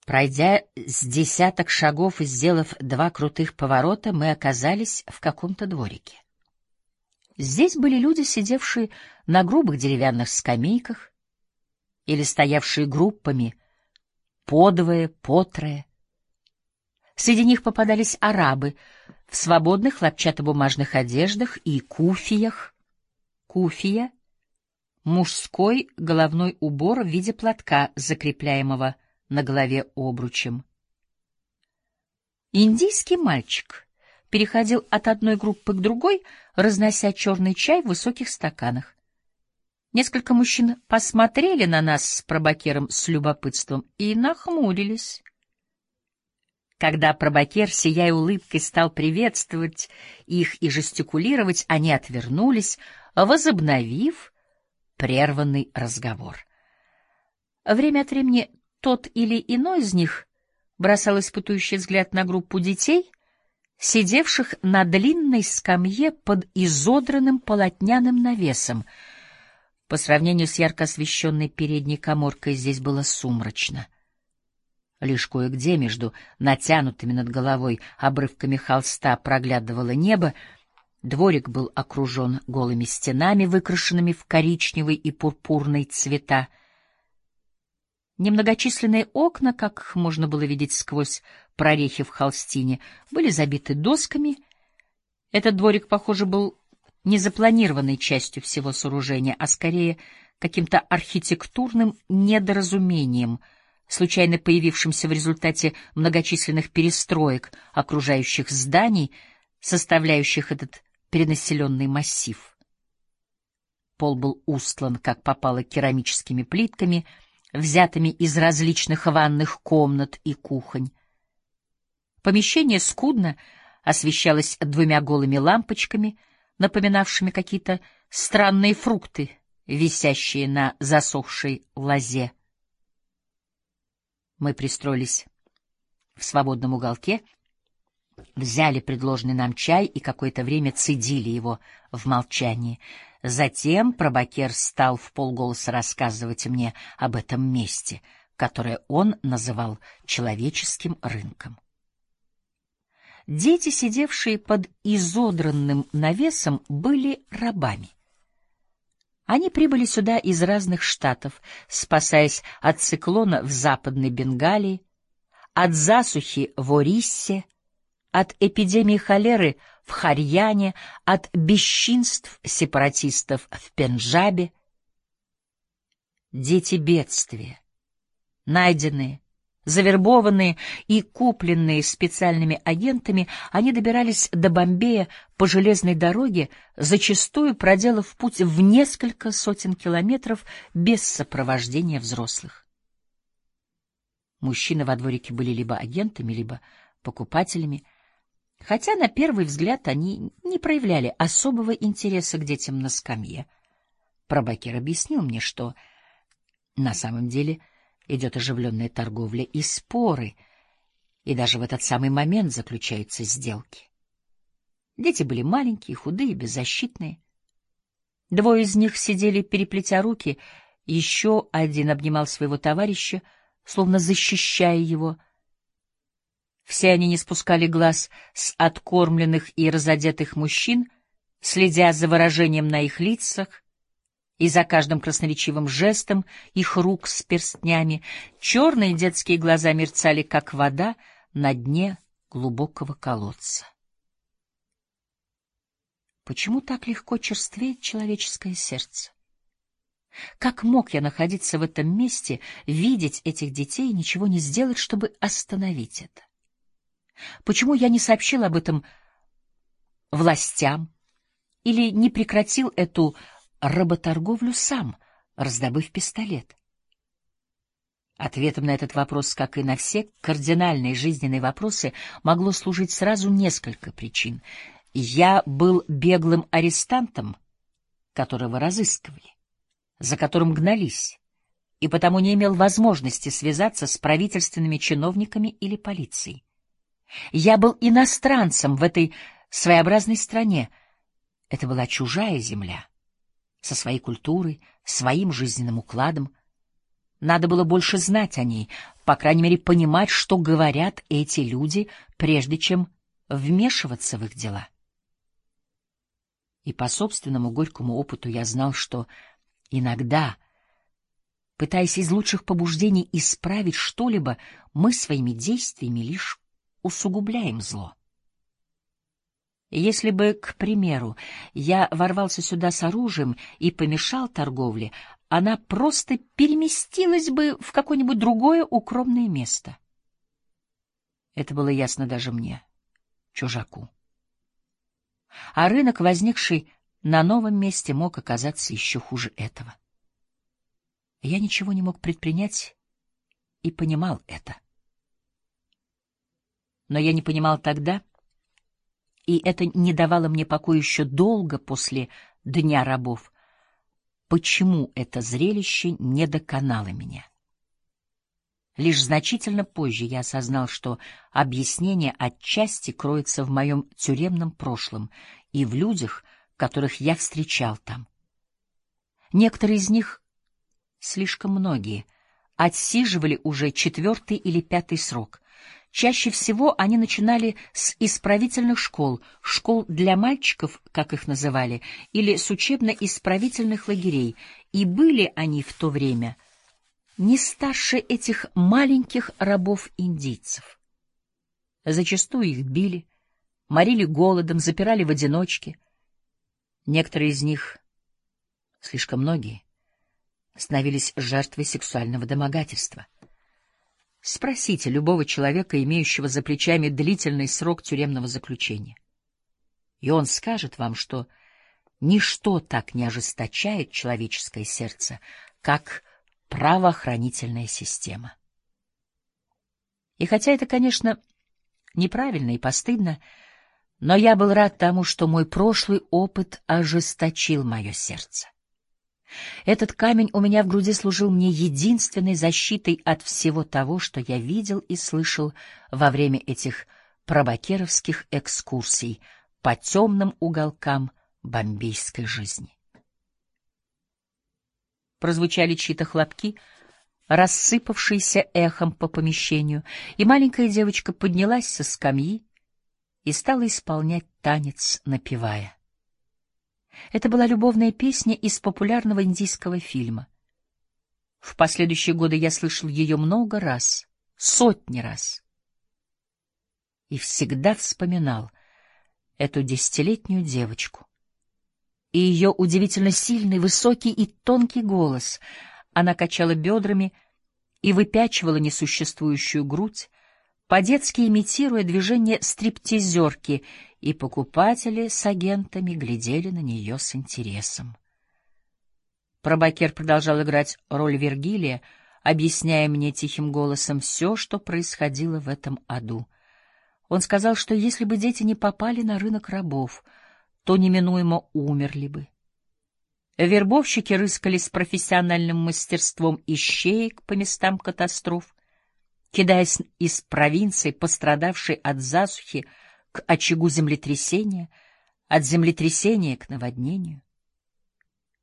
Пройдя с десяток шагов и сделав 2 крутых поворота, мы оказались в каком-то дворике. Здесь были люди, сидевшие на грубых деревянных скамейках или стоявшие группами, по двое, по трое. Среди них попадались арабы в свободных хлопчатобумажных одеждах и куфиях. Куфия — мужской головной убор в виде платка, закрепляемого на голове обручем. Индийский мальчик переходил от одной группы к другой, разнося черный чай в высоких стаканах. Несколько мужчин посмотрели на нас с пробакером с любопытством и нахмурились. Когда пробакер, сияя улыбкой, стал приветствовать их и жестикулировать, они отвернулись, возобновив прерванный разговор. Время от времени тот или иной из них бросал испытующий взгляд на группу детей, сидевших на длинной скамье под изодранным полотняным навесом. По сравнению с ярко освещенной передней каморкой здесь было сумрачно. Лишь кое-где между натянутыми над головой обрывками холста проглядывало небо. Дворик был окружен голыми стенами, выкрашенными в коричневый и пурпурный цвета. Немногочисленные окна, как можно было видеть сквозь прорехи в холстине, были забиты досками. Этот дворик, похоже, был не запланированной частью всего сооружения, а скорее каким-то архитектурным недоразумением, случайно появившимся в результате многочисленных перестроек окружающих зданий, составляющих этот перенаселенный массив. Пол был устлан, как попало, керамическими плитками, взятыми из различных ванных комнат и кухонь. Помещение скудно освещалось 2 голыми лампочками, напоминавшими какие-то странные фрукты, висящие на засохшей лозе. Мы пристроились в свободном уголке, взяли предложенный нам чай и какое-то время цедили его в молчании. Затем пробакер стал вполголоса рассказывать мне об этом месте, которое он называл человеческим рынком. Дети, сидевшие под изодранным навесом, были рабами. Они прибыли сюда из разных штатов, спасаясь от циклона в Западной Бенгалии, от засухи в Ориссе, от эпидемии холеры в Харьяне, от бесчинств сепаратистов в Пенджабе. Дети бедствия, найденные, завербованные и купленные специальными агентами, они добирались до Бомбея по железной дороге, зачастую проделав путь в несколько сотен километров без сопровождения взрослых. Мужчины во дворике были либо агентами, либо покупателями, хотя на первый взгляд они не проявляли особого интереса к детям на скамье. Пробакер объяснил мне, что на самом деле идет оживленная торговля и споры, и даже в этот самый момент заключаются сделки. Дети были маленькие, худые, беззащитные. 2 из них сидели, переплетя руки, еще один обнимал своего товарища, словно защищая его. Все они не спускали глаз с откормленных и разодетых мужчин, следя за выражением на их лицах и за каждым красноречивым жестом их рук с перстнями. Черные детские глаза мерцали, как вода на дне глубокого колодца. Почему так легко черствеет человеческое сердце? Как мог я находиться в этом месте, видеть этих детей и ничего не сделать, чтобы остановить это? Почему я не сообщил об этом властям или не прекратил эту работорговлю сам, раздобыв пистолет? Ответом на этот вопрос, как и на все кардинальные жизненные вопросы, могло служить сразу несколько причин. Я был беглым арестантом, которого разыскивали, за которым гнались, и потому не имел возможности связаться с правительственными чиновниками или полицией. Я был иностранцем в этой своеобразной стране. Это была чужая земля, со своей культурой, своим жизненным укладом. Надо было больше знать о ней, по крайней мере, понимать, что говорят эти люди, прежде чем вмешиваться в их дела. И по собственному горькому опыту я знал, что иногда, пытаясь из лучших побуждений исправить что-либо, мы своими действиями лишь усугубляем зло. Если бы, к примеру, я ворвался сюда с оружием и помешал торговле, она просто переместилась бы в какое-нибудь другое укромное место. Это было ясно даже мне, чужаку. А рынок, возникший на новом месте, мог оказаться еще хуже этого. Я ничего не мог предпринять и понимал это. Но я не понимал тогда, и это не давало мне покоя еще долго после Дня рабов, почему это зрелище не доконало меня. Лишь значительно позже я осознал, что объяснение отчасти кроется в моем тюремном прошлом и в людях, которых я встречал там. Некоторые из них, слишком многие, отсиживали уже 4-й или 5-й срок. Чаще всего они начинали с исправительных школ, школ для мальчиков, как их называли, или с учебно-исправительных лагерей, и были они в то время не старше этих маленьких рабов-индийцев. Зачастую их били, морили голодом, запирали в одиночке. Некоторые из них, слишком многие, становились жертвой сексуального домогательства. Спросите любого человека, имеющего за плечами длительный срок тюремного заключения, и он скажет вам, что ничто так не ожесточает человеческое сердце, как правоохранительная система. И хотя это, конечно, неправильно и постыдно, но я был рад тому, что мой прошлый опыт ожесточил мое сердце. Этот камень у меня в груди служил мне единственной защитой от всего того, что я видел и слышал во время этих пробакеровских экскурсий по темным уголкам бомбейской жизни. Прозвучали чьи-то хлопки, рассыпавшиеся эхом по помещению, и маленькая девочка поднялась со скамьи и стала исполнять танец, напевая. Это была любовная песня из популярного индийского фильма. В последующие годы я слышал ее много раз, сотни раз, и всегда вспоминал эту 10-летнюю девочку и ее удивительно сильный, высокий и тонкий голос. Она качала бедрами и выпячивала несуществующую грудь, по-детски имитируя движение стриптизерки, и покупатели с агентами глядели на нее с интересом. Пробакер продолжал играть роль Вергилия, объясняя мне тихим голосом все, что происходило в этом аду. Он сказал, что если бы дети не попали на рынок рабов, то неминуемо умерли бы. Вербовщики рыскали с профессиональным мастерством ищеек по местам катастроф, кидаясь из провинции, пострадавшей от засухи, к очагу землетрясения, от землетрясения к наводнению.